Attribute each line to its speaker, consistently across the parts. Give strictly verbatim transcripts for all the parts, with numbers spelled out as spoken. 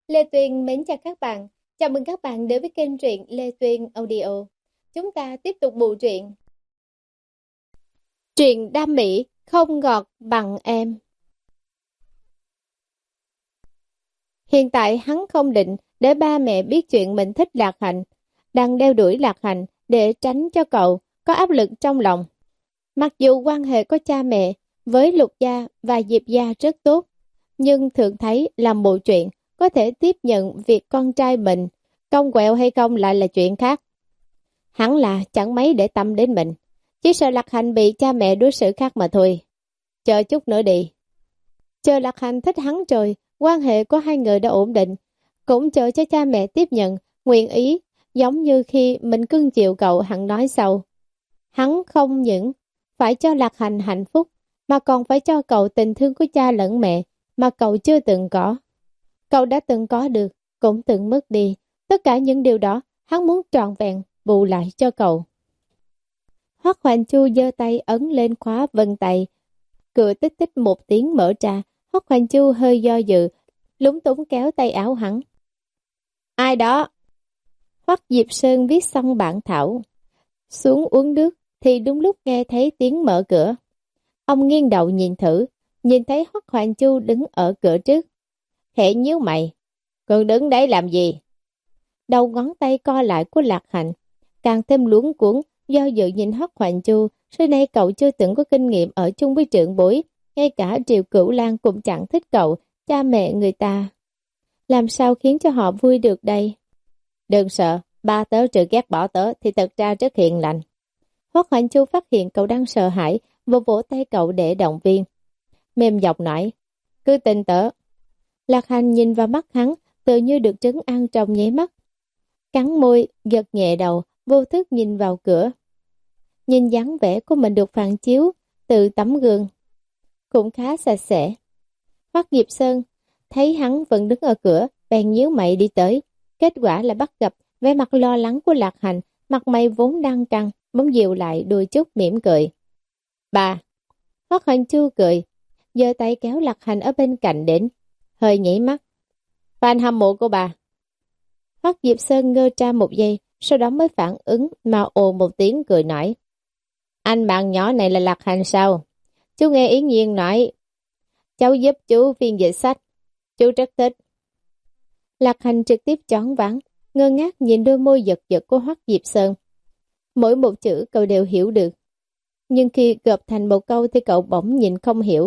Speaker 1: Lê Tuyên mến chào các bạn. Chào mừng các bạn đến với kênh truyện Lê Tuyên Audio. Chúng ta tiếp tục bộ truyện. Truyện đam mỹ không ngọt bằng em. Hiện tại hắn không định để ba mẹ biết chuyện mình thích Lạc Hạnh, đang đeo đuổi Lạc Hạnh để tránh cho cậu có áp lực trong lòng. Mặc dù quan hệ của cha mẹ với Lục Gia và Diệp Gia rất tốt, nhưng thường thấy làm bộ chuyện có thể tiếp nhận việc con trai mình cong quẹo hay không lại là chuyện khác. Hẳn là chẳng mấy để tâm đến mình, chỉ sợ Lạc Hạnh bị cha mẹ đối xử khác mà thôi. Chờ chút nữa đi. Chờ Lạc Hạnh thích hắn rồi, quan hệ của hai người đã ổn định, cũng chờ cho cha mẹ tiếp nhận, nguyện ý, giống như khi mình cưng chiều cậu. Hắn nói sau. Hắn không những phải cho Lạc Hạnh hạnh phúc, mà còn phải cho cậu tình thương của cha lẫn mẹ mà cậu chưa từng có. Cậu đã từng có được, cũng từng mất đi. Tất cả những điều đó, hắn muốn trọn vẹn bù lại cho cậu. Hoắc Hoành Chu giơ tay ấn lên khóa vân tay. Cửa tích tích một tiếng mở ra. Hoắc Hoành Chu hơi do dự, lúng túng kéo tay áo hắn. Ai đó? Hoắc Diệp Sơn viết xong bản thảo. Xuống uống nước, thì đúng lúc nghe thấy tiếng mở cửa. Ông nghiêng đầu nhìn thử, nhìn thấy Hoắc Hoành Chu đứng ở cửa trước. Khẽ nhíu mày. Còn đứng đấy làm gì? Đầu ngón tay co lại của Lạc Hạnh càng thêm luống cuống, do dự nhìn Hoắc Hoành Chu. Xưa nay cậu chưa từng có kinh nghiệm ở chung với trưởng bối, ngay cả Triệu Cửu Lan cũng chẳng thích cậu, cha mẹ người ta. Làm sao khiến cho họ vui được đây? Đừng sợ, ba tớ trừ ghét bỏ tớ thì thật ra rất hiền lành. Hoắc Hoành Chu phát hiện cậu đang sợ hãi, vỗ vỗ tay cậu để động viên. Mềm giọng nói, cứ tin tớ. Lạc Hành nhìn vào mắt hắn, tự như được trấn an trong nháy mắt. Cắn môi, gật nhẹ đầu, vô thức nhìn vào cửa. Nhìn dáng vẻ của mình được phản chiếu từ tấm gương, cũng khá sạch sẽ. Hoắc Diệp Sơn thấy hắn vẫn đứng ở cửa, bèn nhíu mày đi tới. Kết quả là bắt gặp vẻ mặt lo lắng của Lạc Hành, mặt mày vốn đang căng, bỗng dịu lại đôi chút mỉm cười. Bà! Hoắc Hoành Chu cười, giơ tay kéo Lạc Hành ở bên cạnh đến, hơi nhảy mắt. Fan hâm mộ của bà. Hoắc Diệp Sơn ngơ ra một giây, sau đó mới phản ứng mà ồ một tiếng cười nói. Anh bạn nhỏ này là Lạc Hành sao? Chú nghe Yến Nhiên nói, cháu giúp chú phiên dịch sách, chú rất thích. Lạc Hành trực tiếp choáng váng, ngơ ngác nhìn đôi môi giật giật của Hoắc Diệp Sơn. Mỗi một chữ cậu đều hiểu được, nhưng khi gộp thành một câu thì cậu bỗng nhìn không hiểu.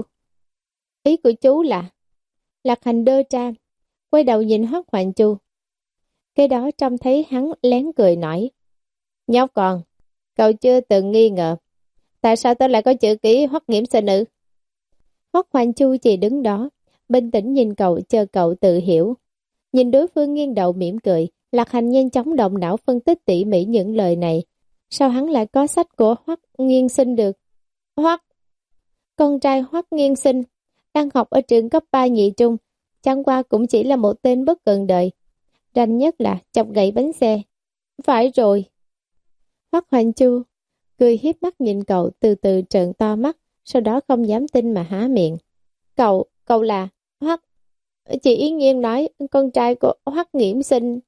Speaker 1: Ý của chú là... Lạc Hành đơ ra, quay đầu nhìn Hoắc Hoành Chu. Cái đó trông thấy hắn lén cười nói. Nhóc con, cậu chưa từng nghi ngờ tại sao tớ lại có chữ ký Hoắc Nghiễm Sinh ư? Hoắc Hoành Chu chỉ đứng đó, bình tĩnh nhìn cậu, chờ cậu tự hiểu. Nhìn đối phương nghiêng đầu mỉm cười, Lạc Hành nhanh chóng động não phân tích tỉ mỉ những lời này. Sao hắn lại có sách của Hoắc Nghiên Sinh được? Hoắc, con trai Hoắc Nghiên Sinh, đang học ở trường cấp ba nhị trung, chẳng qua cũng chỉ là một tên bất cần đời. Rành nhất là chọc gãy bánh xe. Phải rồi. Hoắc Hoành Chu cười hiếp mắt nhìn cậu, từ từ trợn to mắt, sau đó không dám tin mà há miệng. Cậu, cậu là Hoắc... Chị Yến Nhiên nói con trai của Hoắc Nghiễm Sinh.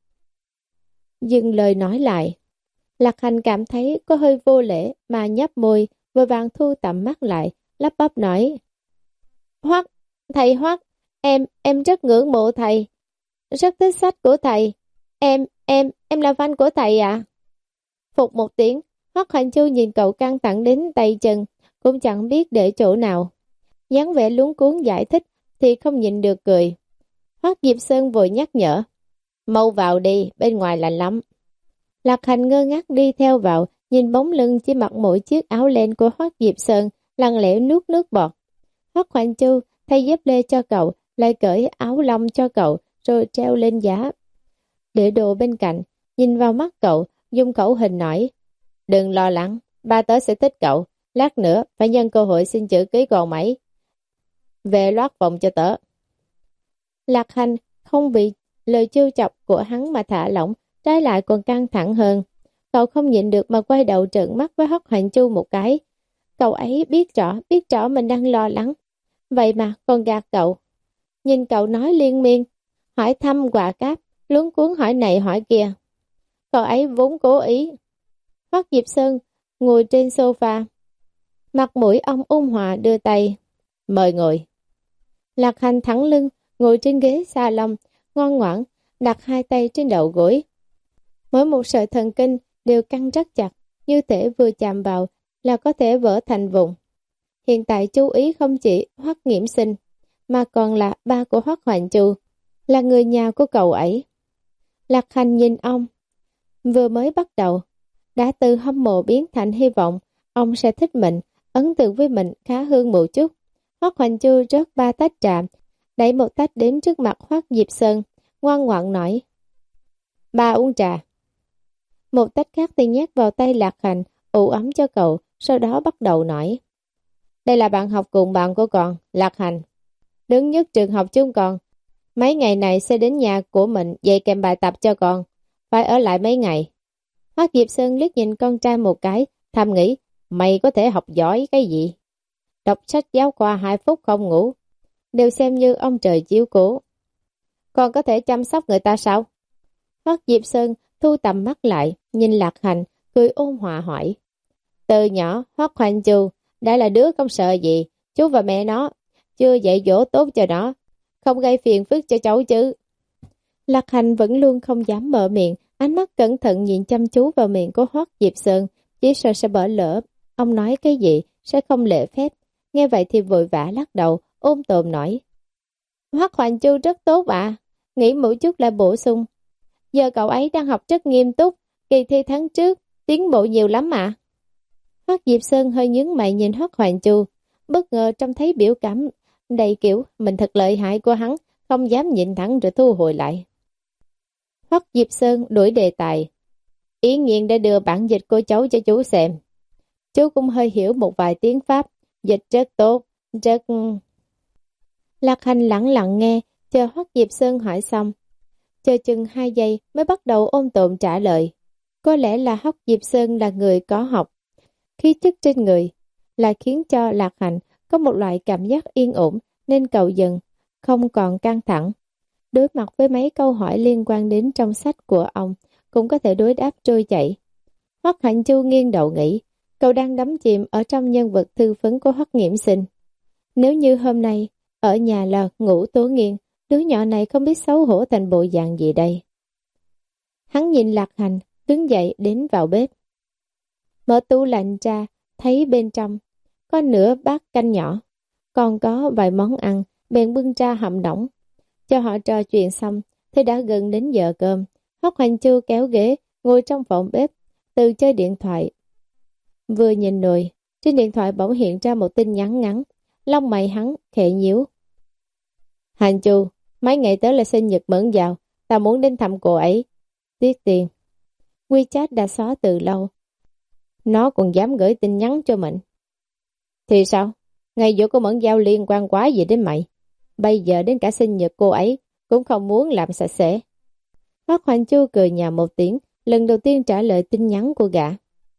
Speaker 1: Dừng lời nói lại. Lạc Hành cảm thấy có hơi vô lễ mà nhấp môi, vội vàng thu tầm mắt lại, lắp bắp nói. Hoắc, thầy Hoắc, em, em rất ngưỡng mộ thầy. Rất thích sách của thầy. Em, em, em là fan của thầy ạ. À? Phục một tiếng, Hoắc Hoành Chu nhìn cậu căng thẳng đến tay chân, cũng chẳng biết để chỗ nào. Dáng vẻ luống cuống giải thích thì không nhịn được cười. Hoắc Diệp Sơn vội nhắc nhở. Mau vào đi, bên ngoài lạnh lắm. Lạc Hành ngơ ngác đi theo vào, nhìn bóng lưng chỉ mặc mỗi chiếc áo len của Hoắc Diệp Sơn, lặng lẽ nuốt nước bọt. Hoắc Hoành Chu thay dép lê cho cậu, lại cởi áo lông cho cậu, rồi treo lên giá. Để đồ bên cạnh, nhìn vào mắt cậu, dùng khẩu hình nói. Đừng lo lắng, ba tớ sẽ thích cậu, lát nữa phải nhân cơ hội xin chữ ký còn mấy. Về loát phòng cho tớ. Lạc Hành không bị lời trêu chọc của hắn mà thả lỏng, trái lại còn căng thẳng hơn. Cậu không nhịn được mà quay đầu trợn mắt với Hoắc Hoành Chu một cái. Cậu ấy biết rõ, biết rõ mình đang lo lắng. Vậy mà còn gạt cậu. Nhìn cậu nói liên miên. hỏi thăm quà cáp, luống cuống hỏi này hỏi kia. Cậu ấy vốn cố ý. Hoắc Diệp Sơn ngồi trên sofa, mặt mũi ông ôn hòa đưa tay. Mời ngồi. Lạc Hành thẳng lưng, ngồi trên ghế salon, ngoan ngoãn, đặt hai tay trên đầu gối. Mỗi một sợi thần kinh đều căng rất chặt, như thể vừa chạm vào là có thể vỡ thành vụn. Hiện tại chú ý không chỉ Hoắc Nghiễm Sinh, mà còn là ba của Hoắc Hoành Chu, là người nhà của cậu ấy. Lạc Hành nhìn ông, vừa mới bắt đầu, đã từ hâm mộ biến thành hy vọng ông sẽ thích mình, ấn tượng với mình khá hơn một chút. Hoắc Hoành Chu rớt ba tách trà, đẩy một tách đến trước mặt Hoắc Diệp Sơn, ngoan ngoãn nói: Ba uống trà. Một tách khác thì nhét vào tay Lạc Hành, ủ ấm cho cậu, sau đó bắt đầu nói: Đây là bạn học cùng bạn của con, Lạc Hành. Đứng nhất trường học chúng con. Mấy ngày này sẽ đến nhà của mình dạy kèm bài tập cho con. Phải ở lại mấy ngày. Hoắc Diệp Sơn liếc nhìn con trai một cái, thầm nghĩ: Mày có thể học giỏi cái gì? Đọc sách giáo khoa hai phút không ngủ, đều xem như ông trời chiếu cố. Còn có thể chăm sóc người ta sao? Hoắc Diệp Sơn thu tầm mắt lại, nhìn Lạc Hành, cười ôn hòa hỏi. Từ nhỏ, Hoắc Hoành Chu đã là đứa không sợ gì, chú và mẹ nó chưa dạy dỗ tốt cho nó, không gây phiền phức cho cháu chứ. Lạc Hành vẫn luôn không dám mở miệng, ánh mắt cẩn thận nhìn chăm chú vào miệng của Hoắc Diệp Sơn, chỉ sợ sẽ bỏ lỡ. Ông nói cái gì sẽ không lễ phép. Nghe vậy thì vội vã lắc đầu, ôm tồn nói. Hoắc Hoành Chu rất tốt ạ, nghĩ một chút là bổ sung. Giờ cậu ấy đang học rất nghiêm túc, kỳ thi tháng trước, tiến bộ nhiều lắm ạ. Hoắc Diệp Sơn hơi nhướng mày nhìn Hoắc Hoành Chu, bất ngờ trông thấy biểu cảm đầy kiểu mình thật lợi hại của hắn, không dám nhịn thẳng rồi thu hồi lại. Hoắc Diệp Sơn đổi đề tài. Ý Nghiên đã đưa bản dịch của cháu cho chú xem. Chú cũng hơi hiểu một vài tiếng Pháp, dịch rất tốt, rất... Lạc Hành lặng lặng nghe, chờ Hoắc Diệp Sơn hỏi xong. Chờ chừng hai giây mới bắt đầu ôn tồn trả lời. Có lẽ là Hoắc Diệp Sơn là người có học. Khí chất trên người là khiến cho Lạc Hành có một loại cảm giác yên ổn, nên cậu dần không còn căng thẳng. Đối mặt với mấy câu hỏi liên quan đến trong sách của ông, cũng có thể đối đáp trôi chảy. Hoắc Hạnh Chu nghiêng đầu nghĩ, cậu đang đắm chìm ở trong nhân vật thư phấn của Hoắc Nghiễm Sinh. Nếu như hôm nay, ở nhà là Ngũ Tố Nghiên, đứa nhỏ này không biết xấu hổ thành bộ dạng gì đây. Hắn nhìn Lạc Hành, đứng dậy đến vào bếp. Mở tủ lạnh ra, thấy bên trong có nửa bát canh nhỏ, còn có vài món ăn, bèn bưng ra hầm nóng. Cho họ trò chuyện xong, thì đã gần đến giờ cơm. Hoắc Hoành Chu kéo ghế, ngồi trong phòng bếp, từ chơi điện thoại. Vừa nhìn nồi, trên điện thoại bỗng hiện ra một tin nhắn ngắn, lông mày hắn khẽ nhíu. Hành Chu, mấy ngày tới là sinh nhật Mẫn Giao, ta muốn đến thăm cô ấy. Tiếc tiền. WeChat đã xóa từ lâu. Nó còn dám gửi tin nhắn cho mình. Thì sao? Ngày giữa của Mẫn Giao liên quan quá gì đến mày? Bây giờ đến cả sinh nhật cô ấy cũng không muốn làm sạch sẽ. Hoắc Hoành Chu cười nhạo một tiếng, lần đầu tiên trả lời tin nhắn của gã.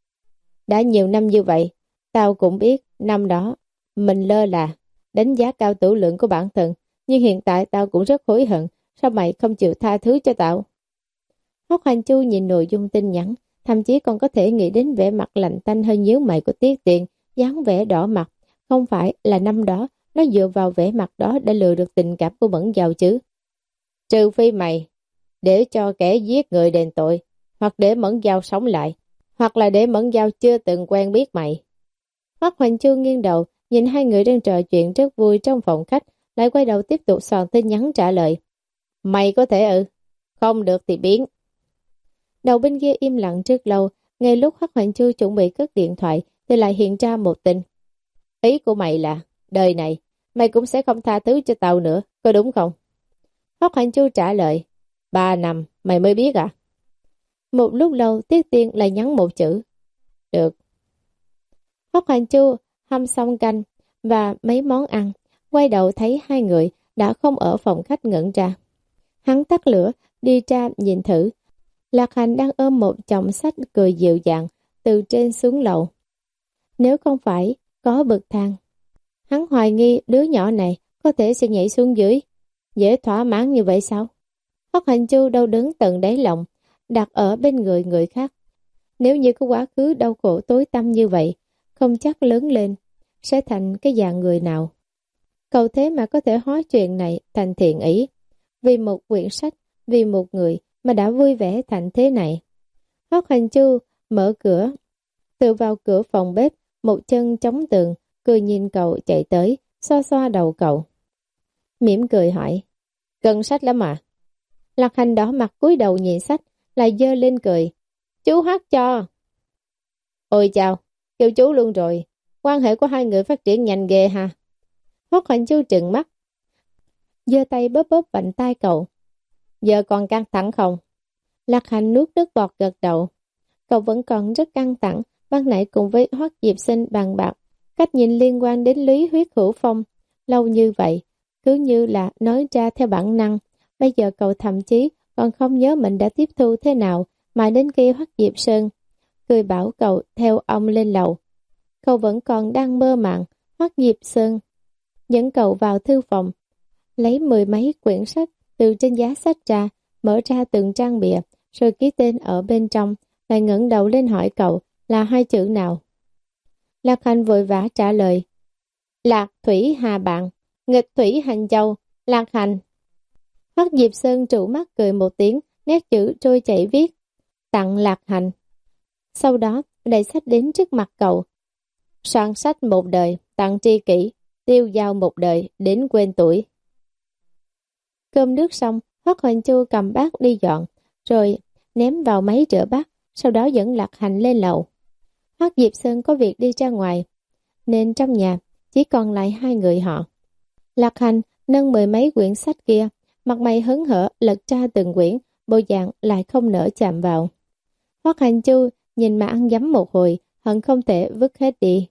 Speaker 1: Đã nhiều năm như vậy, tao cũng biết năm đó mình lơ là, đánh giá cao tử lượng của bản thân, nhưng hiện tại tao cũng rất hối hận, sao mày không chịu tha thứ cho tao? Hoắc Hoành Chu nhìn nội dung tin nhắn, thậm chí còn có thể nghĩ đến vẻ mặt lạnh tanh hơi nhíu mày của Tiết Tiền, dáng vẻ đỏ mặt, không phải là năm đó nó dựa vào vẻ mặt đó đã lừa được tình cảm của Mẫn Giao chứ. Trừ phi mày để cho kẻ giết người đền tội, hoặc để Mẫn Giao sống lại, hoặc là để Mẫn Giao chưa từng quen biết mày. Hoắc Hoành Chu nghiêng đầu, nhìn hai người đang trò chuyện rất vui trong phòng khách, lại quay đầu tiếp tục soạn tin nhắn trả lời. Mày có thể ừ, không được thì biến. Đầu bên kia im lặng rất lâu, ngay lúc Hoắc Hoành Chu chuẩn bị cất điện thoại thì lại hiện ra một tin. Ý của mày là, đời này, mày cũng sẽ không tha thứ cho tao nữa, có đúng không? Hoắc Hoành Chu trả lời, ba năm, mày mới biết à? Một lúc lâu, Tiết Tiên lại nhắn một chữ. Được. Hoắc Hoành Chu hâm xong canh và mấy món ăn, quay đầu thấy hai người đã không ở phòng khách ngẩn ra. Hắn tắt lửa, đi ra nhìn thử. Lạc Hành đang ôm một chồng sách cười dịu dàng, từ trên xuống lầu. Nếu không phải có bậc thang, hắn hoài nghi đứa nhỏ này có thể sẽ nhảy xuống dưới. Dễ thỏa mãn như vậy sao? Hoắc Hành Chu đau đớn tận đáy lòng, đặt ở bên người người khác. Nếu như có quá khứ đau khổ tối tăm như vậy, không chắc lớn lên, sẽ thành cái dạng người nào. Cậu thế mà có thể hóa chuyện này thành thiện ý. Vì một quyển sách, vì một người mà đã vui vẻ thành thế này. Hoắc Hành Chu mở cửa, tự vào cửa phòng bếp, một chân chống tường, cười nhìn cậu chạy tới, xoa xoa đầu cậu. Mỉm cười hỏi, cần sách lắm à? Lạc Hành đỏ mặt cúi đầu nhìn sách, lại giơ lên cười. Chú Hoắc cho. Ôi chào, kêu chú luôn rồi. Quan hệ của hai người phát triển nhanh ghê ha. Hoắc Hành Chu trừng mắt, giơ tay bóp bóp vành tai cậu. Giờ còn căng thẳng không? Lạc Hành nuốt nước bọt gật đầu. Cậu vẫn còn rất căng thẳng, ban nãy cùng với Hoắc Diệp Sinh bàn bạc, cách nhìn liên quan đến Lý Huyết Hữu Phong. Lâu như vậy, cứ như là nói ra theo bản năng. Bây giờ cậu thậm chí còn không nhớ mình đã tiếp thu thế nào, mà đến khi Hoắc Diệp Sơn cười bảo cậu theo ông lên lầu. Cậu vẫn còn đang mơ màng. Hoắc Diệp Sơn dẫn cậu vào thư phòng, lấy mười mấy quyển sách từ trên giá sách ra, mở ra từng trang bìa, rồi ký tên ở bên trong, lại ngẩng đầu lên hỏi cậu là hai chữ nào. Lạc Hành vội vã trả lời, Lạc Thủy Hà Bạn, nghịch thủy hành châu, Lạc Hành. Hoắc Diệp Sơn trụ mắt cười một tiếng, nét chữ trôi chảy viết, tặng Lạc Hành. Sau đó đẩy sách đến trước mặt cậu. Soạn sách một đời, tặng tri kỷ, tiêu dao một đời, đến quên tuổi. Cơm nước xong, Hoắc Hoành Chu cầm bát đi dọn, rồi ném vào máy rửa bát, sau đó dẫn Lạc Hành lên lầu. Hoắc Diệp Sơn có việc đi ra ngoài, nên trong nhà chỉ còn lại hai người họ. Lạc Hành nâng mười mấy quyển sách kia, mặt mày hớn hở lật ra từng quyển, bộ dạng lại không nỡ chạm vào. Hoắc Hành Chu nhìn mà ăn dấm một hồi, hận không thể vứt hết đi.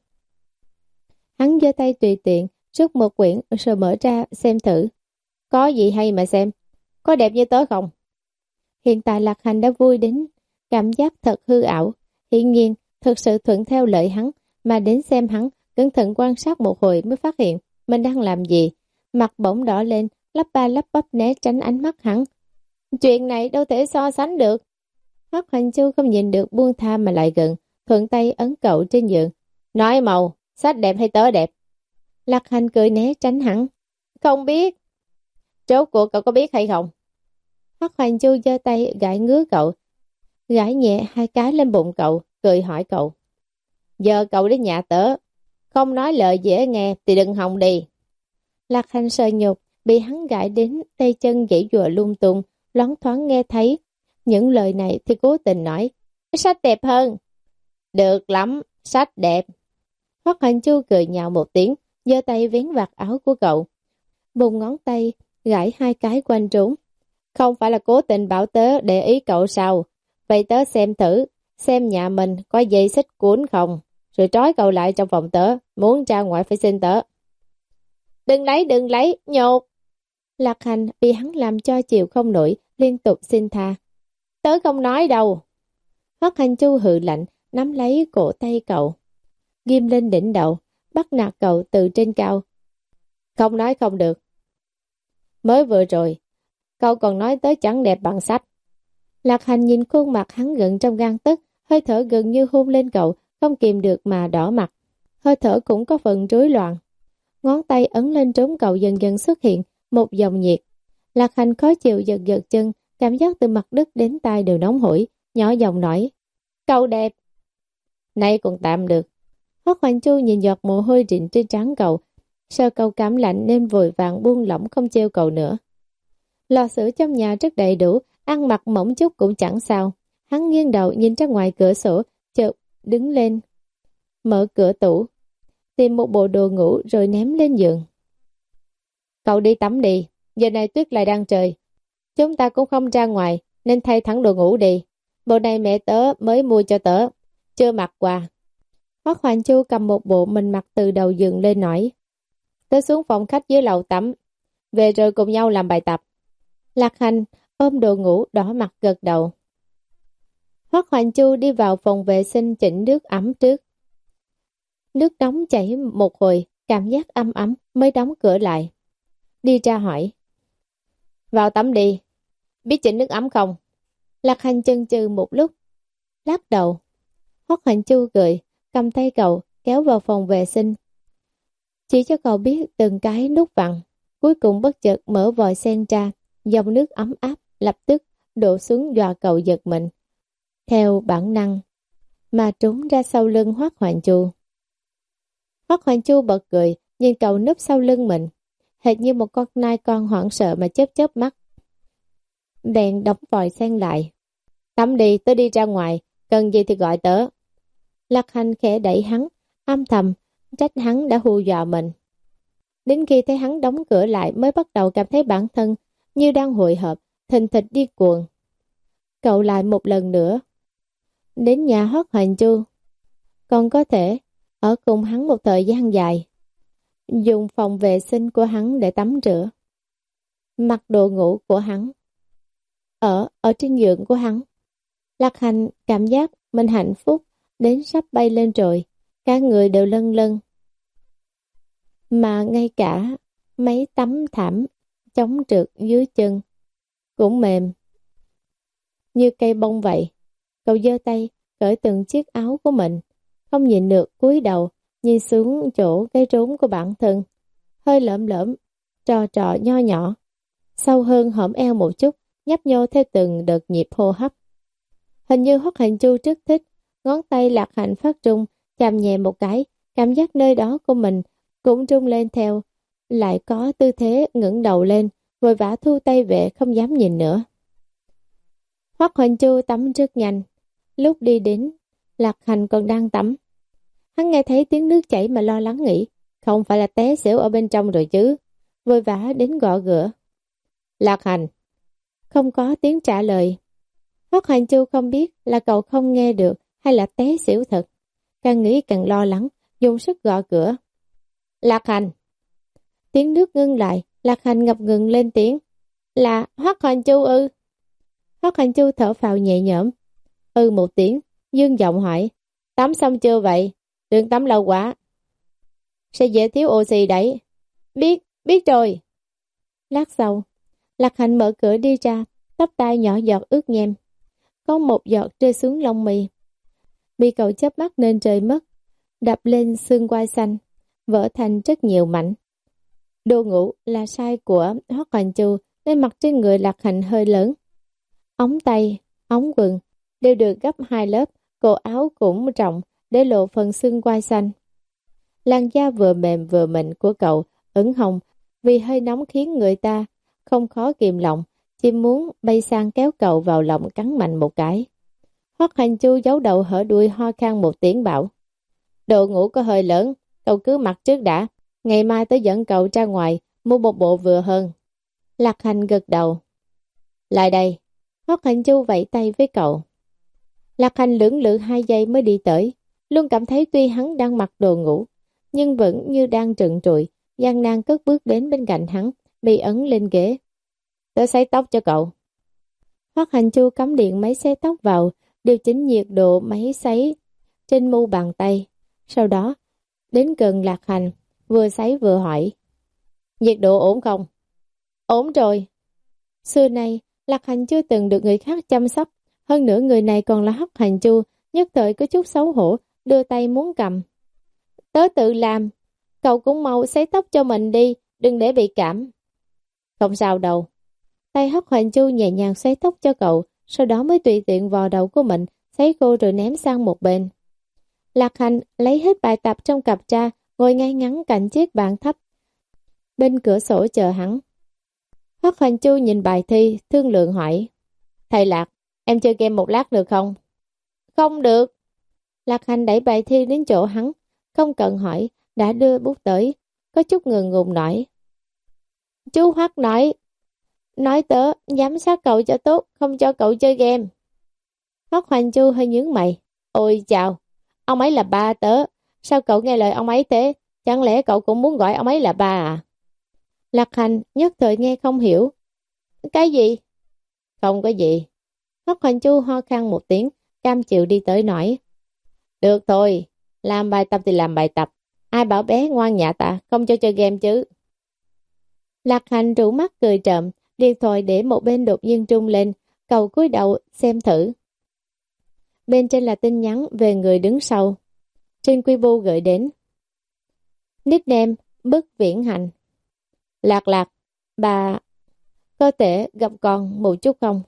Speaker 1: Hắn giơ tay tùy tiện, rút một quyển rồi mở ra xem thử. Có gì hay mà xem, có đẹp như tớ không? Hiện tại Lạc Hành đã vui đến cảm giác thật hư ảo, hiển nhiên thực sự thuận theo lời hắn, mà đến xem hắn, cẩn thận quan sát một hồi mới phát hiện mình đang làm gì. Mặt bỗng đỏ lên, lắp ba lắp bắp né tránh ánh mắt hắn. Chuyện này đâu thể so sánh được. Hoắc Hoành Chu không nhìn được buông tha mà lại gần, thuận tay ấn cậu trên giường. Nói màu, sách đẹp hay tớ đẹp? Lạc Hành cười né tránh hắn. Không biết. Rốt cuộc cậu có biết hay không? Hoắc Hoành Chu giơ tay gãi ngứa cậu, gãi nhẹ hai cái lên bụng cậu, cười hỏi cậu. Giờ cậu đến nhà tớ, không nói lời dễ nghe thì đừng hòng đi. Lạc Hành sợ nhục, bị hắn gãi đến tay chân giãy giụa lung tung, loáng thoáng nghe thấy những lời này thì cố tình nói, sách đẹp hơn. Được lắm, sách đẹp. Hoắc Hoành Chu cười nhạo một tiếng, giơ tay vén vạt áo của cậu, bùng ngón tay gãi hai cái quanh trúng. Không phải là cố tình bảo tớ để ý cậu sao? Vậy tớ xem thử, xem nhà mình có dây xích cuốn không, rồi trói cậu lại trong phòng tớ, muốn ra ngoài phải xin tớ. Đừng lấy, đừng lấy, nhột. Lạc Hành bị hắn làm cho chịu không nổi, liên tục xin tha. Tớ không nói đâu. Hoắc Hành Chu hừ lạnh, nắm lấy cổ tay cậu, ghim lên đỉnh đầu, bắt nạt cậu từ trên cao. Không nói không được. Mới vừa rồi, cậu còn nói tới chẳng đẹp bằng sách. Lạc Hành nhìn khuôn mặt hắn gần trong gang tấc, hơi thở gần như hôn lên cậu, không kìm được mà đỏ mặt. Hơi thở cũng có phần rối loạn. Ngón tay ấn lên trống cậu dần dần xuất hiện một dòng nhiệt. Lạc Hành khó chịu giật giật chân, cảm giác từ mặt đất đến tai đều nóng hổi, nhỏ giọng nói. Cậu đẹp. Nay còn tạm được. Hoắc Hoành Chu nhìn giọt mồ hôi rịn trên trán cậu, sợ cậu cảm lạnh nên vội vàng buông lỏng không treo cậu nữa. Lò sưởi trong nhà rất đầy đủ, ăn mặc mỏng chút cũng chẳng sao. Hắn nghiêng đầu nhìn ra ngoài cửa sổ, chợt đứng lên, mở cửa tủ, tìm một bộ đồ ngủ rồi ném lên giường. Cậu đi tắm đi, giờ này tuyết lại đang trời. Chúng ta cũng không ra ngoài, nên thay thẳng đồ ngủ đi. Bộ này mẹ tớ mới mua cho tớ, chưa mặc qua. Hoắc Hoành Chu cầm một bộ mình mặc từ đầu giường lên nói. Tớ xuống phòng khách dưới lầu tắm, về rồi cùng nhau làm bài tập. Lạc Hành ôm đồ ngủ đỏ mặt gật đầu. Hoắc Hoành Chu đi vào phòng vệ sinh chỉnh nước ấm trước. Nước nóng chảy một hồi, cảm giác ấm ấm mới đóng cửa lại. Đi ra hỏi. Vào tắm đi. biết chỉnh nước ấm không? Lạc Hành chần chừ một lúc, lắc đầu. Hoắc Hành Chu cười, cầm tay cậu, kéo vào phòng vệ sinh. Chỉ cho cậu biết từng cái nút vặn, cuối cùng bất chợt mở vòi sen ra, dòng nước ấm áp lập tức đổ xuống dọa cậu giật mình. Theo bản năng, mà trốn ra sau lưng Hoắc Hoành Chu. Hoắc Hoành Chu bật cười, nhìn cậu núp sau lưng mình, hệt như một con nai con hoảng sợ mà chớp chớp mắt. Đèn đóng vòi sen lại. Tắm đi, tớ đi ra ngoài, cần gì thì gọi tớ. Lạc Hành khẽ đẩy hắn, âm thầm, trách hắn đã hù dọa mình. Đến khi thấy hắn đóng cửa lại mới bắt đầu cảm thấy bản thân như đang hội họp, thình thịch điên cuồng. Cậu lại một lần nữa. Đến nhà Hoắc Hoành Chu, còn có thể ở cùng hắn một thời gian dài. Dùng phòng vệ sinh của hắn để tắm rửa. Mặc đồ ngủ của hắn. Ở, ở trên giường của hắn. Lạc Hành cảm giác mình hạnh phúc đến sắp bay lên rồi. Cả người đều lân lân. Mà ngay cả mấy tấm thảm chống trượt dưới chân cũng mềm như cây bông vậy. Cậu giơ tay cởi từng chiếc áo của mình, không nhìn được cúi đầu nhìn xuống chỗ cái trốn của bản thân, hơi lởm lởm trò trò nho nhỏ, sâu hơn hõm eo một chút, nhấp nhô theo từng đợt nhịp hô hấp. Hình như Hoắc Hành Chu rất thích, ngón tay Lạc Hành phát trung, chạm nhẹ một cái, cảm giác nơi đó của mình cũng rung lên theo, lại có tư thế ngẩng đầu lên, vội vã thu tay về không dám nhìn nữa. Hoắc Hoành Chu tắm rất nhanh, lúc đi đến, Lạc Hành còn đang tắm. Hắn nghe thấy tiếng nước chảy mà lo lắng nghĩ, không phải là té xỉu ở bên trong rồi chứ, vội vã đến gõ cửa. Lạc Hành, không có tiếng trả lời. Hoắc Hành Chu không biết là cậu không nghe được hay là té xỉu thật, càng nghĩ càng lo lắng, dùng sức gõ cửa. Lạc Hành. Tiếng nước ngưng lại, Lạc Hành ngập ngừng lên tiếng. Là Hoắc Hành Chu ư? Hoắc Hành Chu thở phào nhẹ nhõm. Ừ một tiếng, dương giọng hỏi. Tắm xong chưa vậy? Đừng tắm lâu quá. Sẽ dễ thiếu oxy đấy. Biết, biết rồi. Lát sau, Lạc Hành mở cửa đi ra, tóc tai nhỏ giọt ướt nhem. Có một giọt rơi xuống lông mì. Bị cậu chớp mắt nên rơi mất, đập lên xương quai xanh, vỡ thành rất nhiều mảnh. Đồ ngủ là sai của Hoắc Hoành Chu nên mặc trên người Lạc Hành hơi lớn. Ống tay, ống quần đều được gấp hai lớp, cổ áo cũng rộng để lộ phần xương quai xanh. Làn da vừa mềm vừa mịn của cậu ửng hồng vì hơi nóng khiến người ta không khó kìm lòng, chỉ muốn bay sang kéo cậu vào lòng cắn mạnh một cái. Hoắc Hành Chu giấu đầu hở đuôi ho khan một tiếng bảo. Đồ ngủ có hơi lớn, cậu cứ mặc trước đã, ngày mai tới dẫn cậu ra ngoài mua một bộ vừa hơn. Lạc Hành gật đầu. Lại đây. Hoắc Hành Chu vẫy tay với cậu. Lạc Hành lưỡng lự hai giây mới đi tới, luôn cảm thấy tuy hắn đang mặc đồ ngủ, nhưng vẫn như đang trần trụi, gian nan cất bước đến bên cạnh hắn, bị ấn lên ghế. Tớ sấy tóc cho cậu. Hoắc Hành Chu cắm điện máy sấy tóc vào, điều chỉnh nhiệt độ máy sấy trên mu bàn tay. Sau đó, đến gần Lạc Hành, vừa sấy vừa hỏi. Nhiệt độ ổn không? Ổn rồi. Xưa nay, Lạc Hành chưa từng được người khác chăm sóc, hơn nữa người này còn là Hoắc Hành Chu, nhất thời có chút xấu hổ, đưa tay muốn cầm. Tớ tự làm, cậu cũng mau sấy tóc cho mình đi, đừng để bị cảm. Không sao đâu. Tay Hoắc Hành Chu nhẹ nhàng sấy tóc cho cậu, sau đó mới tùy tiện vò đầu của mình, sấy khô rồi ném sang một bên. Lạc Hành lấy hết bài tập trong cặp ra, ngồi ngay ngắn cạnh chiếc bàn thấp bên cửa sổ chờ hắn. Hoắc Hành Chu nhìn bài thi, thương lượng hỏi. Thầy Lạc, em chơi game một lát được không? Không được. Lạc Hành đẩy bài thi đến chỗ hắn, không cần hỏi, đã đưa bút tới, có chút ngượng ngùng nói. Chú Hoắc nói, nói tớ giám sát cậu cho tốt, không cho cậu chơi game. Hoắc Hành Chu hơi nhướng mày. Ôi chào, ông ấy là ba tớ, sao cậu nghe lời ông ấy thế? Chẳng lẽ cậu cũng muốn gọi ông ấy là ba à? Lạc Hành nhất thời nghe không hiểu. Cái gì? Không có gì. Hoắc Hành Chu ho khan một tiếng, cam chịu đi tới nói. Được thôi, làm bài tập thì làm bài tập. Ai bảo bé ngoan nhạ ta, không cho chơi game chứ. Lạc Hành rủ mắt cười trộm, Điện thoại để một bên đột nhiên rung lên, cậu cúi đầu xem thử. Bên trên là tin nhắn về người đứng sau. Trên Weibo gửi đến. Nickname Bức Viễn Hành. Lạc lạc, bà có thể gặp con một chút không?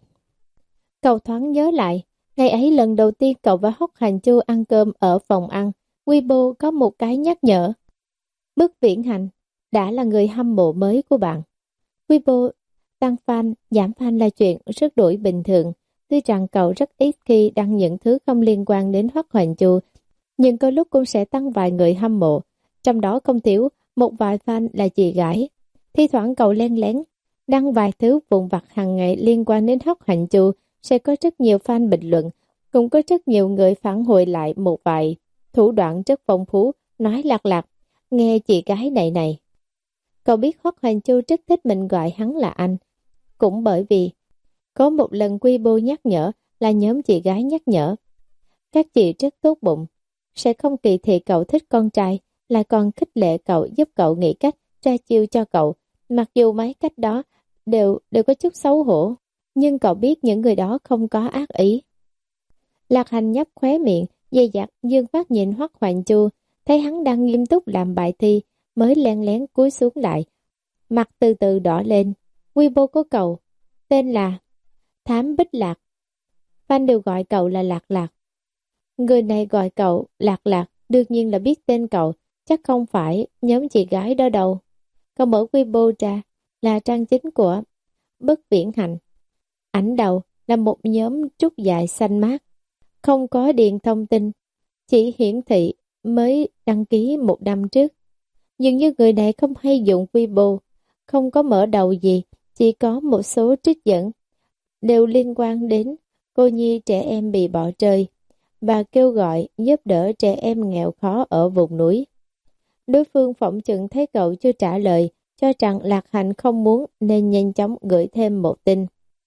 Speaker 1: Cậu thoáng nhớ lại, ngày ấy lần đầu tiên cậu và Hoắc Hành Chu ăn cơm ở phòng ăn, Weibo có một cái nhắc nhở. Bức Viễn Hành đã là người hâm mộ mới của bạn. Weibo tăng fan, giảm fan là chuyện rất đổi bình thường. Tuy rằng cậu rất ít khi đăng những thứ không liên quan đến Hoắc Hành Chu, nhưng có lúc cũng sẽ tăng vài người hâm mộ. Trong đó không thiếu một vài fan là chị gái. Thi thoảng cậu len lén đăng vài thứ vụn vặt hàng ngày liên quan đến Hoắc Hành Chu, sẽ có rất nhiều fan bình luận, cũng có rất nhiều người phản hồi lại một vài thủ đoạn rất phong phú, nói lạc lạc, nghe chị gái này này. Cậu biết Hoắc Hành Chu rất thích mình gọi hắn là anh, cũng bởi vì có một lần Weibo nhắc nhở là nhóm chị gái nhắc nhở. Các chị rất tốt bụng, sẽ không kỳ thị cậu thích con trai, lại còn khích lệ cậu, giúp cậu nghĩ cách ra chiêu cho cậu. Mặc dù mấy cách đó đều đều có chút xấu hổ, nhưng cậu biết những người đó không có ác ý. Lạc Hành nhấp khóe miệng, dây dặt dương phát nhìn Hoắc Hoành Chu, thấy hắn đang nghiêm túc làm bài thi, mới len lén cúi xuống lại, mặt từ từ đỏ lên. Weibo của cậu tên là Thám Bích Lạc, fan đều gọi cậu là Lạc Lạc. Người này gọi cậu Lạc Lạc, đương nhiên là biết tên cậu, chắc không phải nhóm chị gái đó đâu. Cậu mở Weibo ra, là trang chính của Bức Viễn Hành. Ảnh đầu là một nhóm trúc dài xanh mát, không có điền thông tin, chỉ hiển thị mới đăng ký một năm trước. Dường như người này không hay dùng Weibo, không có mở đầu gì, chỉ có một số trích dẫn, đều liên quan đến cô nhi trẻ em bị bỏ rơi, và kêu gọi giúp đỡ trẻ em nghèo khó ở vùng núi. Đối phương phỏng chừng thấy cậu chưa trả lời, cho rằng Lạc Hành không muốn nên nhanh chóng gửi thêm một tin.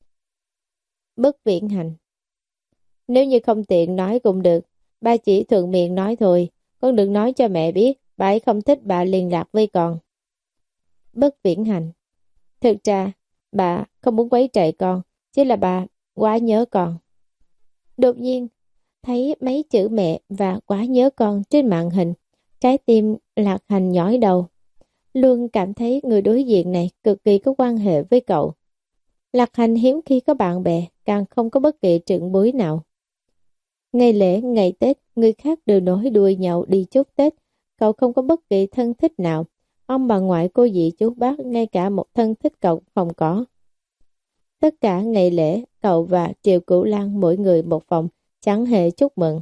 Speaker 1: Bức Viễn Hành, nếu như không tiện nói cũng được, ba chỉ thuận miệng nói thôi, con đừng nói cho mẹ biết, bà ấy không thích bà liên lạc với con. Bức Viễn Hành, thực ra bà không muốn quấy rầy con, chỉ là bà quá nhớ con. Đột nhiên thấy mấy chữ mẹ và quá nhớ con trên màn hình, trái tim Lạc Hành nhói đầu. Luôn cảm thấy người đối diện này cực kỳ có quan hệ với cậu. Lạc Hành hiếm khi có bạn bè, càng không có bất kỳ trưởng bối nào. Ngày lễ, ngày Tết, người khác đều nối đuôi nhau đi chúc Tết. Cậu không có bất kỳ thân thích nào. Ông bà ngoại, cô dì chú bác, ngay cả một thân thích cậu không có. Tất cả ngày lễ, cậu và Triệu Cửu Lan mỗi người một phòng, chẳng hề chúc mừng.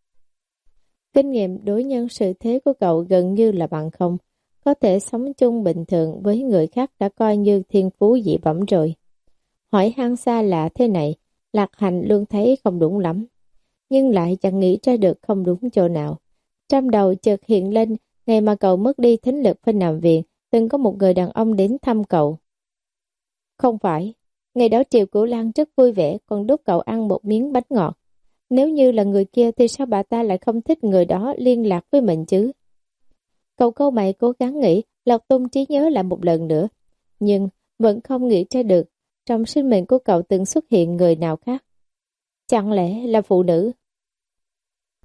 Speaker 1: Kinh nghiệm đối nhân xử thế của cậu gần như là bằng không. Có thể sống chung bình thường với người khác đã coi như thiên phú dị bẩm rồi. Hỏi han xa lạ thế này, Lạc Hành luôn thấy không đúng lắm, nhưng lại chẳng nghĩ ra được không đúng chỗ nào. Trong đầu chợt hiện lên, ngày mà cậu mất đi thính lực phải nằm viện, từng có một người đàn ông đến thăm cậu. Không phải, ngày đó Triệu Cửu Lan rất vui vẻ, còn đút cậu ăn một miếng bánh ngọt. Nếu như là người kia thì sao bà ta lại không thích người đó liên lạc với mình chứ? Cậu câu mày cố gắng nghĩ, lọc tung trí nhớ lại một lần nữa, nhưng vẫn không nghĩ ra được trong sinh mệnh của cậu từng xuất hiện người nào khác. Chẳng lẽ là phụ nữ?